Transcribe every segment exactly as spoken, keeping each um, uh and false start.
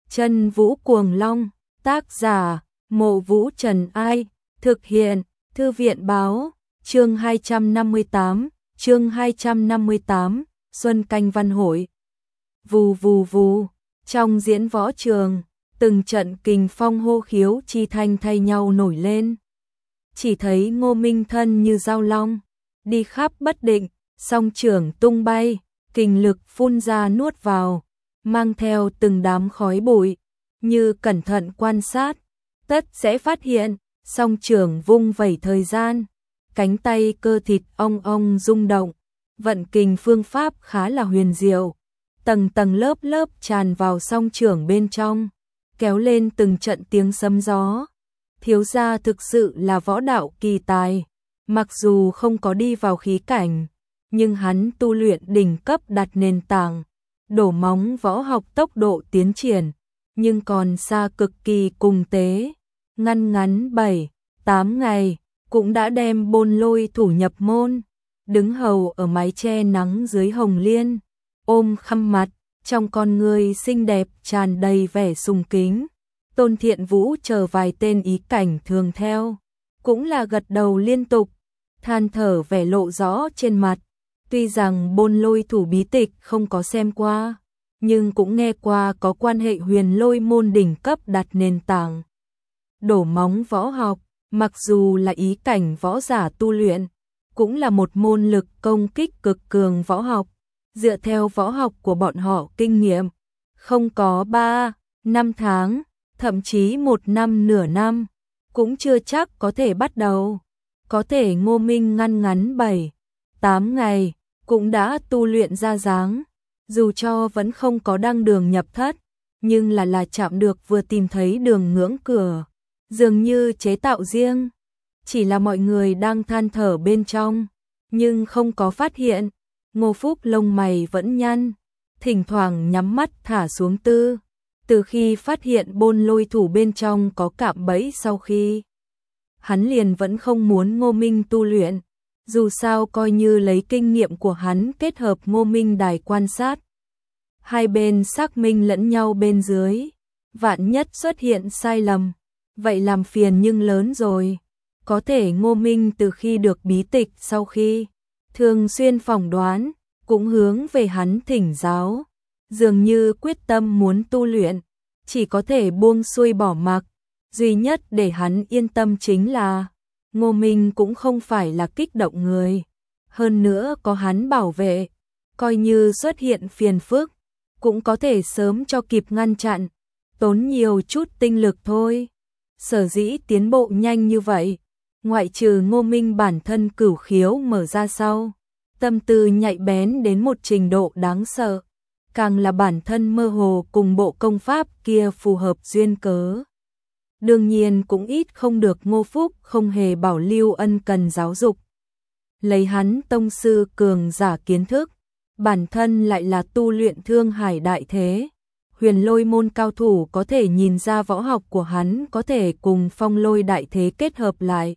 Chân Vũ Cuồng Long, tác giả, Mộ Vũ Trần Ai, thực hiện, Thư viện Báo, chương hai trăm năm mươi tám, chương hai trăm năm mươi tám, Xuân Canh Văn Hội. Vù vù vù, trong diễn võ trường, từng trận kình phong hô khiếu chi thanh thay nhau nổi lên. Chỉ thấy Ngô Minh thân như dao long, đi khắp bất định, song trưởng tung bay, kình lực phun ra nuốt vào, mang theo từng đám khói bụi, như cẩn thận quan sát, tất sẽ phát hiện, song trưởng vung vẩy thời gian, cánh tay cơ thịt ong ong rung động, vận kình phương pháp khá là huyền diệu, tầng tầng lớp lớp tràn vào song trưởng bên trong, kéo lên từng trận tiếng sấm gió. Thiếu gia thực sự là võ đạo kỳ tài, mặc dù không có đi vào khí cảnh, nhưng hắn tu luyện đỉnh cấp đặt nền tảng, đổ móng võ học tốc độ tiến triển, nhưng còn xa cực kỳ cùng tế, ngăn ngắn bảy, tám ngày, cũng đã đem Bôn Lôi thủ nhập môn, đứng hầu ở mái che nắng dưới hồng liên, ôm khăn mặt, trong con người xinh đẹp tràn đầy vẻ sùng kính. Tôn Thiện Vũ chờ vài tên ý cảnh thường theo, cũng là gật đầu liên tục, than thở vẻ lộ rõ trên mặt. Tuy rằng Bôn Lôi thủ bí tịch không có xem qua, nhưng cũng nghe qua có quan hệ huyền lôi môn đỉnh cấp đặt nền tảng. Đổ móng võ học, mặc dù là ý cảnh võ giả tu luyện, cũng là một môn lực công kích cực cường võ học. Dựa theo võ học của bọn họ kinh nghiệm, không có ba, năm tháng, thậm chí một năm nửa năm, cũng chưa chắc có thể bắt đầu. Có thể Ngô Minh ngăn ngắn bảy, tám ngày, cũng đã tu luyện ra dáng, dù cho vẫn không có đăng đường nhập thất, nhưng là là chạm được vừa tìm thấy đường ngưỡng cửa, dường như chế tạo riêng. Chỉ là mọi người đang than thở bên trong, nhưng không có phát hiện. Ngô Phúc lông mày vẫn nhăn, thỉnh thoảng nhắm mắt thả xuống tư. Từ khi phát hiện Bôn Lôi thủ bên trong có cạm bẫy sau khi, hắn liền vẫn không muốn Ngô Minh tu luyện, dù sao coi như lấy kinh nghiệm của hắn kết hợp Ngô Minh đài quan sát. Hai bên xác minh lẫn nhau bên dưới, vạn nhất xuất hiện sai lầm, vậy làm phiền nhưng lớn rồi. Có thể Ngô Minh từ khi được bí tịch sau khi, thường xuyên phỏng đoán, cũng hướng về hắn thỉnh giáo. Dường như quyết tâm muốn tu luyện, chỉ có thể buông xuôi bỏ mặc. Duy nhất để hắn yên tâm chính là, Ngô Minh cũng không phải là kích động người. Hơn nữa có hắn bảo vệ, coi như xuất hiện phiền phức, cũng có thể sớm cho kịp ngăn chặn, tốn nhiều chút tinh lực thôi. Sở dĩ tiến bộ nhanh như vậy, ngoại trừ Ngô Minh bản thân cửu khiếu mở ra sau, tâm tư nhạy bén đến một trình độ đáng sợ, càng là bản thân mơ hồ cùng bộ công pháp kia phù hợp duyên cớ. Đương nhiên cũng ít không được Ngô Phúc không hề bảo lưu ân cần giáo dục. Lấy hắn tông sư cường giả kiến thức, bản thân lại là tu luyện thương hải đại thế. Huyền lôi môn cao thủ có thể nhìn ra võ học của hắn có thể cùng phong lôi đại thế kết hợp lại.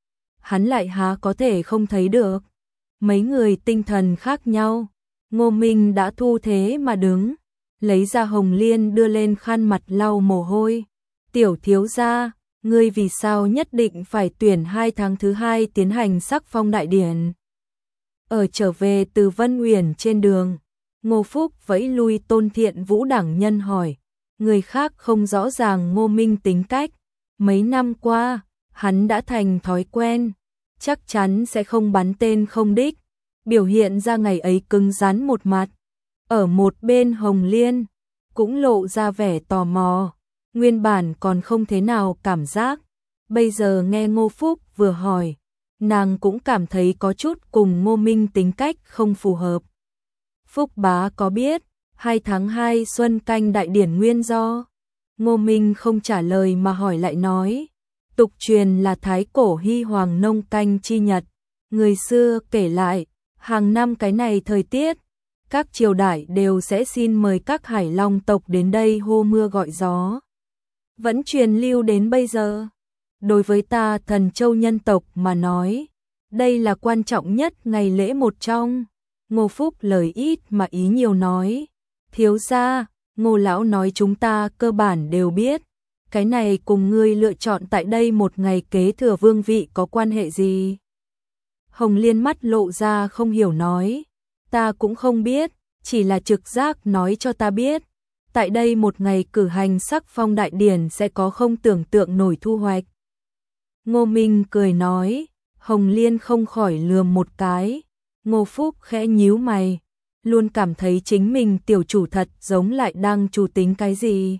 Hắn lại há có thể không thấy được. Mấy người tinh thần khác nhau, Ngô Minh đã thu thế mà đứng, lấy ra hồng liên đưa lên khăn mặt lau mồ hôi. Tiểu thiếu gia, ngươi vì sao nhất định phải tuyển hai tháng thứ hai tiến hành sắc phong đại điển? Ở trở về từ Vân Uyển trên đường, Ngô Phúc vẫy lui Tôn Thiện Vũ đẳng nhân hỏi, người khác không rõ ràng Ngô Minh tính cách. Mấy năm qua, hắn đã thành thói quen, chắc chắn sẽ không bắn tên không đích, biểu hiện ra ngày ấy cứng rắn một mặt. Ở một bên hồng liên, cũng lộ ra vẻ tò mò, nguyên bản còn không thế nào cảm giác, bây giờ nghe Ngô Phúc vừa hỏi, nàng cũng cảm thấy có chút cùng Ngô Minh tính cách không phù hợp. Phúc bá có biết, hai tháng hai Xuân Canh đại điển nguyên do? Ngô Minh không trả lời mà hỏi lại nói, tục truyền là thái cổ hy hoàng nông canh chi nhật, người xưa kể lại, hàng năm cái này thời tiết, các triều đại đều sẽ xin mời các hải long tộc đến đây hô mưa gọi gió. Vẫn truyền lưu đến bây giờ. Đối với ta Thần Châu nhân tộc mà nói, đây là quan trọng nhất ngày lễ một trong. Ngô Phúc lời ít mà ý nhiều nói, thiếu gia, Ngô lão nói chúng ta cơ bản đều biết, cái này cùng ngươi lựa chọn tại đây một ngày kế thừa vương vị có quan hệ gì? Hồng Liên mắt lộ ra không hiểu nói, ta cũng không biết, chỉ là trực giác nói cho ta biết, tại đây một ngày cử hành sắc phong đại điển sẽ có không tưởng tượng nổi thu hoạch. Ngô Minh cười nói, Hồng Liên không khỏi lườm một cái, Ngô Phúc khẽ nhíu mày, luôn cảm thấy chính mình tiểu chủ thật giống lại đang chủ tính cái gì.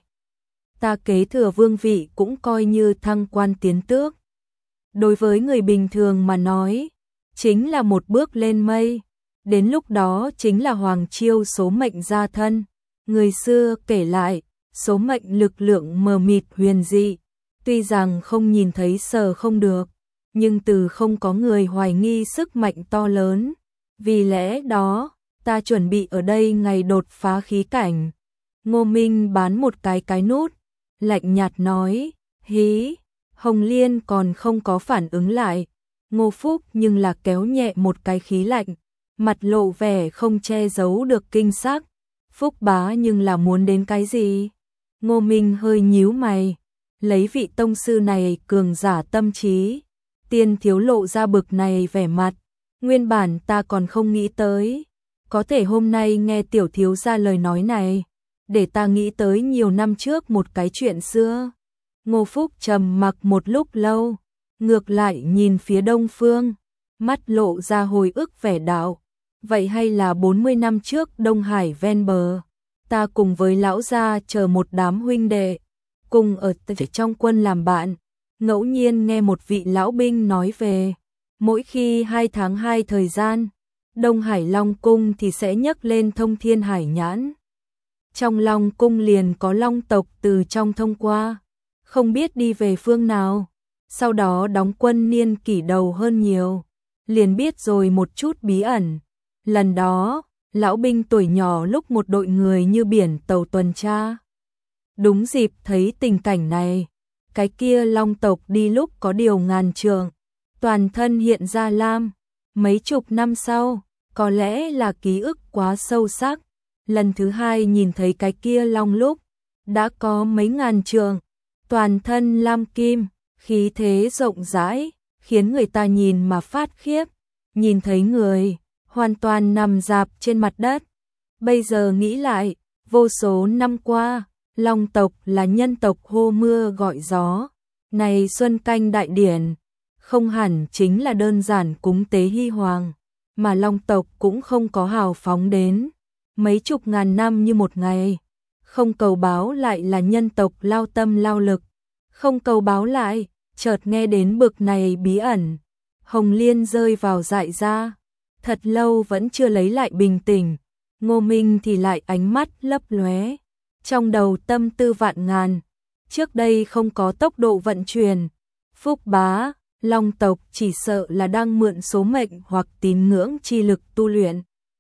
Ta kế thừa vương vị cũng coi như thăng quan tiến tước. Đối với người bình thường mà nói, chính là một bước lên mây, đến lúc đó chính là hoàng chiêu số mệnh gia thân. Người xưa kể lại, số mệnh lực lượng mờ mịt huyền dị, tuy rằng không nhìn thấy sờ không được, nhưng từ không có người hoài nghi sức mạnh to lớn. Vì lẽ đó, ta chuẩn bị ở đây ngày đột phá khí cảnh. Ngô Minh bán một cái cái nút, lạnh nhạt nói, hí. Hồng Liên còn không có phản ứng lại, Ngô Phúc nhưng là kéo nhẹ một cái khí lạnh, mặt lộ vẻ không che giấu được kinh sắc. Phúc bá nhưng là muốn đến cái gì? Ngô Minh hơi nhíu mày, lấy vị tông sư này cường giả tâm trí, tiên thiếu lộ ra bực này vẻ mặt, nguyên bản ta còn không nghĩ tới, có thể hôm nay nghe tiểu thiếu ra lời nói này, để ta nghĩ tới nhiều năm trước một cái chuyện xưa. Ngô Phúc trầm mặc một lúc lâu, ngược lại nhìn phía đông phương, mắt lộ ra hồi ức vẻ đạo. Vậy hay là bốn mươi năm trước Đông Hải ven bờ, ta cùng với lão gia chờ một đám huynh đệ, cùng ở trong quân làm bạn, ngẫu nhiên nghe một vị lão binh nói về, mỗi khi hai tháng hai thời gian, Đông Hải Long Cung thì sẽ nhấc lên thông thiên hải nhãn. Trong Long Cung liền có long tộc từ trong thông qua, không biết đi về phương nào, sau đó đóng quân niên kỷ đầu hơn nhiều, liền biết rồi một chút bí ẩn. Lần đó, lão binh tuổi nhỏ lúc một đội người như biển tàu tuần tra. Đúng dịp thấy tình cảnh này, cái kia long tộc đi lúc có điều ngàn trượng, toàn thân hiện ra lam. Mấy chục năm sau, có lẽ là ký ức quá sâu sắc, lần thứ hai nhìn thấy cái kia long lúc, đã có mấy ngàn trượng, toàn thân lam kim, khí thế rộng rãi, khiến người ta nhìn mà phát khiếp, nhìn thấy người hoàn toàn nằm rạp trên mặt đất. Bây giờ nghĩ lại, vô số năm qua, long tộc là nhân tộc hô mưa gọi gió. Này xuân canh đại điển, không hẳn chính là đơn giản cúng tế hy hoàng, mà long tộc cũng không có hào phóng đến. Mấy chục ngàn năm như một ngày, không cầu báo lại là nhân tộc lao tâm lao lực. Không cầu báo lại, chợt nghe đến bực này bí ẩn. Hồng Liên rơi vào dại ra. Thật lâu vẫn chưa lấy lại bình tĩnh, Ngô Minh thì lại ánh mắt lấp lóe, trong đầu tâm tư vạn ngàn, trước đây không có tốc độ vận chuyển. Phúc bá, long tộc chỉ sợ là đang mượn số mệnh hoặc tín ngưỡng chi lực tu luyện.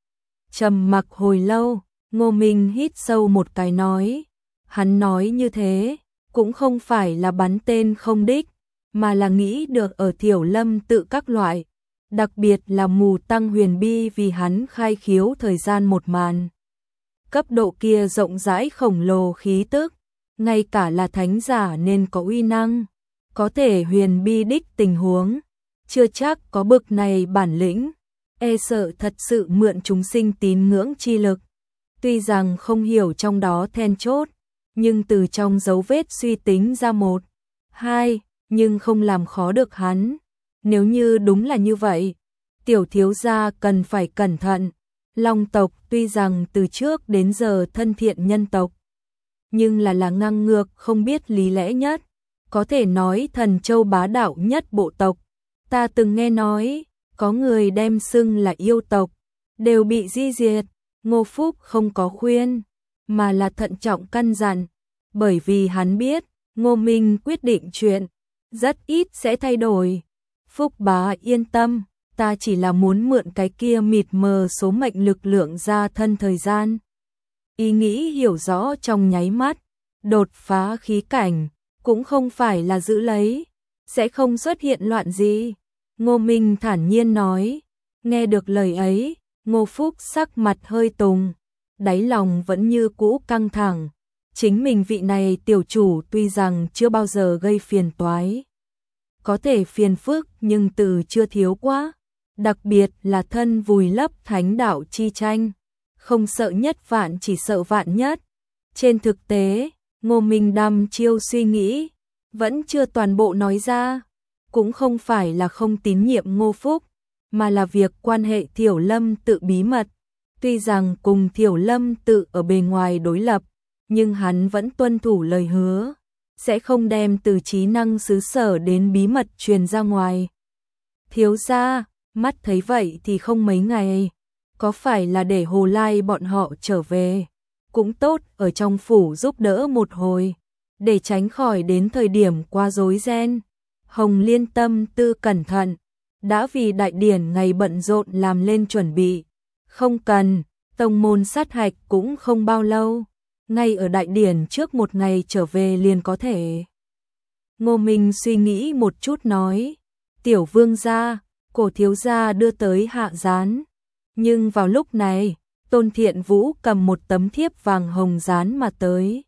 Trầm mặc hồi lâu, Ngô Minh hít sâu một cái nói, hắn nói như thế, cũng không phải là bắn tên không đích, mà là nghĩ được ở Thiểu Lâm tự các loại. Đặc biệt là mù tăng huyền bi vì hắn khai khiếu thời gian một màn. Cấp độ kia rộng rãi khổng lồ khí tức, ngay cả là thánh giả nên có uy năng, có thể huyền bi đích tình huống, chưa chắc có bực này bản lĩnh, e sợ thật sự mượn chúng sinh tín ngưỡng chi lực. Tuy rằng không hiểu trong đó then chốt, nhưng từ trong dấu vết suy tính ra một, hai, nhưng không làm khó được hắn. Nếu như đúng là như vậy, tiểu thiếu gia cần phải cẩn thận. Long tộc tuy rằng từ trước đến giờ thân thiện nhân tộc, nhưng là là ngang ngược không biết lý lẽ nhất, có thể nói thần châu bá đạo nhất bộ tộc. Ta từng nghe nói, có người đem xưng là yêu tộc, đều bị di diệt. Ngô Phúc không có khuyên, mà là thận trọng căn dặn, bởi vì hắn biết, Ngô Minh quyết định chuyện, rất ít sẽ thay đổi. Phúc bá yên tâm, ta chỉ là muốn mượn cái kia mịt mờ số mệnh lực lượng ra thân thời gian. Ý nghĩ hiểu rõ trong nháy mắt, đột phá khí cảnh, cũng không phải là giữ lấy, sẽ không xuất hiện loạn gì. Ngô Minh thản nhiên nói, nghe được lời ấy, Ngô Phúc sắc mặt hơi tùng, đáy lòng vẫn như cũ căng thẳng, chính mình vị này tiểu chủ tuy rằng chưa bao giờ gây phiền toái, có thể phiền phức nhưng từ chưa thiếu quá, đặc biệt là thân vùi lấp thánh đạo chi tranh, không sợ nhất vạn chỉ sợ vạn nhất. Trên thực tế, Ngô Minh đăm chiêu suy nghĩ, vẫn chưa toàn bộ nói ra, cũng không phải là không tín nhiệm Ngô Phúc, mà là việc quan hệ Thiểu Lâm Tự bí mật. Tuy rằng cùng Thiểu Lâm Tự ở bề ngoài đối lập, nhưng hắn vẫn tuân thủ lời hứa, sẽ không đem từ trí năng xứ sở đến bí mật truyền ra ngoài. Thiếu gia, mắt thấy vậy thì không mấy ngày, có phải là để Hồ Lai bọn họ trở về, cũng tốt ở trong phủ giúp đỡ một hồi, để tránh khỏi đến thời điểm quá rối ren. Hồng Liên tâm tư cẩn thận, đã vì đại điển ngày bận rộn làm lên chuẩn bị. Không cần, tông môn sát hạch cũng không bao lâu, ngay ở đại điển trước một ngày trở về liền có thể. Ngô Minh suy nghĩ một chút nói, tiểu vương gia, cổ thiếu gia đưa tới hạ gián. Nhưng vào lúc này, Tôn Thiện Vũ cầm một tấm thiếp vàng hồng dán mà tới.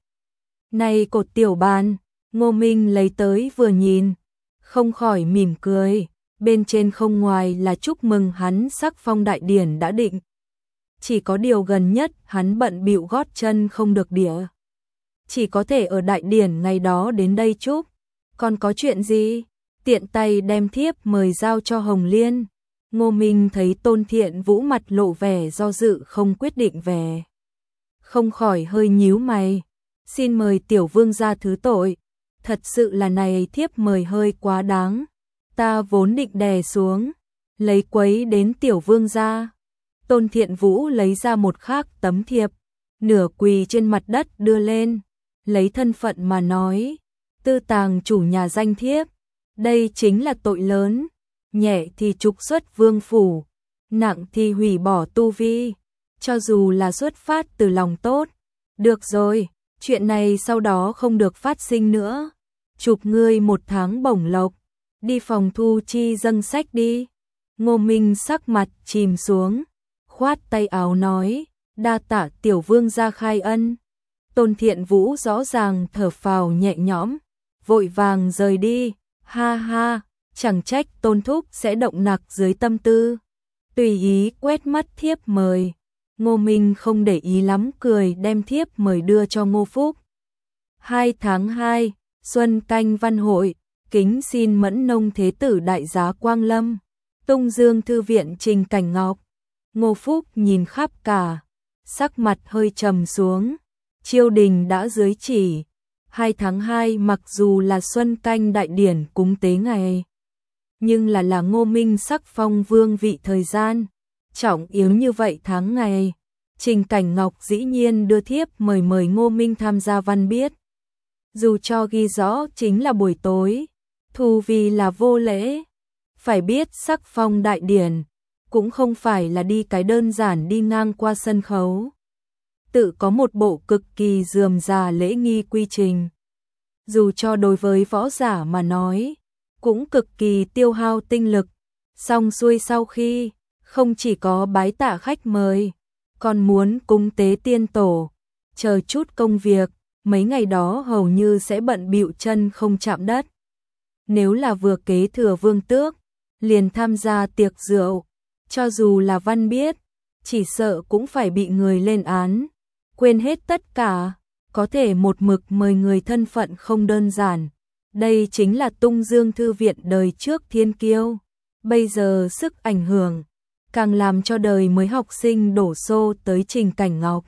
Này cột tiểu bàn, Ngô Minh lấy tới vừa nhìn, không khỏi mỉm cười, bên trên không ngoài là chúc mừng hắn sắc phong đại điển đã định. Chỉ có điều gần nhất hắn bận bịu gót chân không được đĩa, chỉ có thể ở đại điển ngày đó đến đây chúc. Còn có chuyện gì? Tiện tay đem thiếp mời giao cho Hồng Liên. Ngô Minh thấy Tôn Thiện Vũ mặt lộ vẻ do dự không quyết định về, không khỏi hơi nhíu mày. Xin mời tiểu vương gia thứ tội, thật sự là này thiếp mời hơi quá đáng, ta vốn định đè xuống, lấy quấy đến tiểu vương gia. Tôn Thiện Vũ lấy ra một khác tấm thiệp, nửa quỳ trên mặt đất đưa lên, lấy thân phận mà nói, tư tàng chủ nhà danh thiếp, đây chính là tội lớn, nhẹ thì trục xuất vương phủ, nặng thì hủy bỏ tu vi, cho dù là xuất phát từ lòng tốt. Được rồi, chuyện này sau đó không được phát sinh nữa, chụp ngươi một tháng bổng lộc, đi phòng thu chi dâng sách đi. Ngô Minh sắc mặt chìm xuống, khoát tay áo nói, đa tạ tiểu vương gia khai ân. Tôn Thiện Vũ rõ ràng thở phào nhẹ nhõm, vội vàng rời đi, ha ha, chẳng trách Tôn thúc sẽ động nặc dưới tâm tư. Tùy ý quét mắt thiếp mời, Ngô Minh không để ý lắm cười đem thiếp mời đưa cho Ngô Phúc. hai tháng hai, Xuân Canh Văn Hội, kính xin Mẫn Nông Thế Tử đại giá Quang Lâm, Tung Dương Thư viện Trình Cảnh Ngọc. Ngô Phúc nhìn khắp cả, sắc mặt hơi trầm xuống, triều đình đã dưới chỉ, hai tháng hai mặc dù là Xuân Canh đại điển cúng tế ngày, nhưng là là Ngô Minh sắc phong vương vị thời gian, trọng yếu như vậy tháng ngày, Trình Cảnh Ngọc dĩ nhiên đưa thiếp mời mời Ngô Minh tham gia văn biết. Dù cho ghi rõ chính là buổi tối, thù vì là vô lễ, phải biết sắc phong đại điển, cũng không phải là đi cái đơn giản đi ngang qua sân khấu. Tự có một bộ cực kỳ rườm rà lễ nghi quy trình. Dù cho đối với võ giả mà nói, cũng cực kỳ tiêu hao tinh lực. Xong xuôi sau khi, không chỉ có bái tạ khách mời, còn muốn cúng tế tiên tổ, chờ chút công việc, mấy ngày đó hầu như sẽ bận bịu chân không chạm đất. Nếu là vừa kế thừa vương tước, liền tham gia tiệc rượu, cho dù là văn biết, chỉ sợ cũng phải bị người lên án, quên hết tất cả, có thể một mực mời người thân phận không đơn giản. Đây chính là Tung Dương Thư viện đời trước thiên kiêu, bây giờ sức ảnh hưởng, càng làm cho đời mới học sinh đổ xô tới Trình Cảnh Ngọc.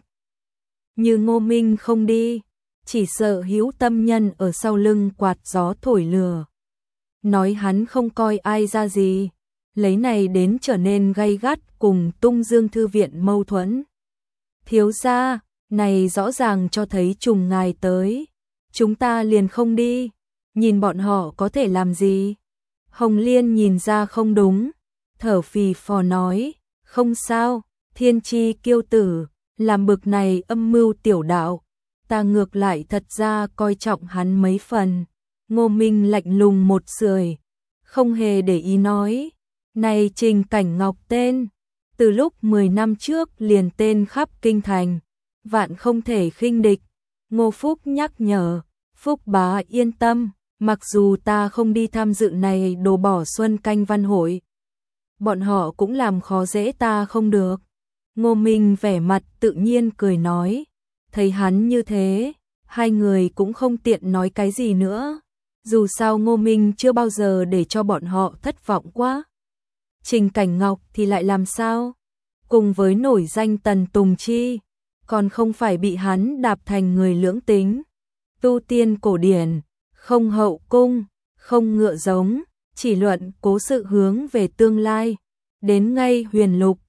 Như Ngô Minh không đi, chỉ sợ hữu tâm nhân ở sau lưng quạt gió thổi lừa, nói hắn không coi ai ra gì, lấy này đến trở nên gay gắt cùng Tung Dương Thư viện mâu thuẫn. Thiếu gia, này rõ ràng cho thấy trùng ngài tới, chúng ta liền không đi, nhìn bọn họ có thể làm gì. Hồng Liên nhìn ra không đúng, thở phì phò nói, không sao, thiên chi kiêu tử, làm bực này âm mưu tiểu đạo, ta ngược lại thật ra coi trọng hắn mấy phần. Ngô Minh lạnh lùng một sưởi, không hề để ý nói, này Trình Cảnh Ngọc tên, từ lúc mười năm trước liền tên khắp kinh thành, vạn không thể khinh địch, Ngô Phúc nhắc nhở, Phúc bá yên tâm, mặc dù ta không đi tham dự này đồ bỏ xuân canh văn hội, bọn họ cũng làm khó dễ ta không được. Ngô Minh vẻ mặt tự nhiên cười nói, thấy hắn như thế, hai người cũng không tiện nói cái gì nữa. Dù sao Ngô Minh chưa bao giờ để cho bọn họ thất vọng quá. Trình Cảnh Ngọc thì lại làm sao? Cùng với nổi danh Tần Tùng Chi, còn không phải bị hắn đạp thành người lưỡng tính. Tu tiên cổ điển, không hậu cung, không ngựa giống, chỉ luận cố sự hướng về tương lai. Đến ngay huyền lục,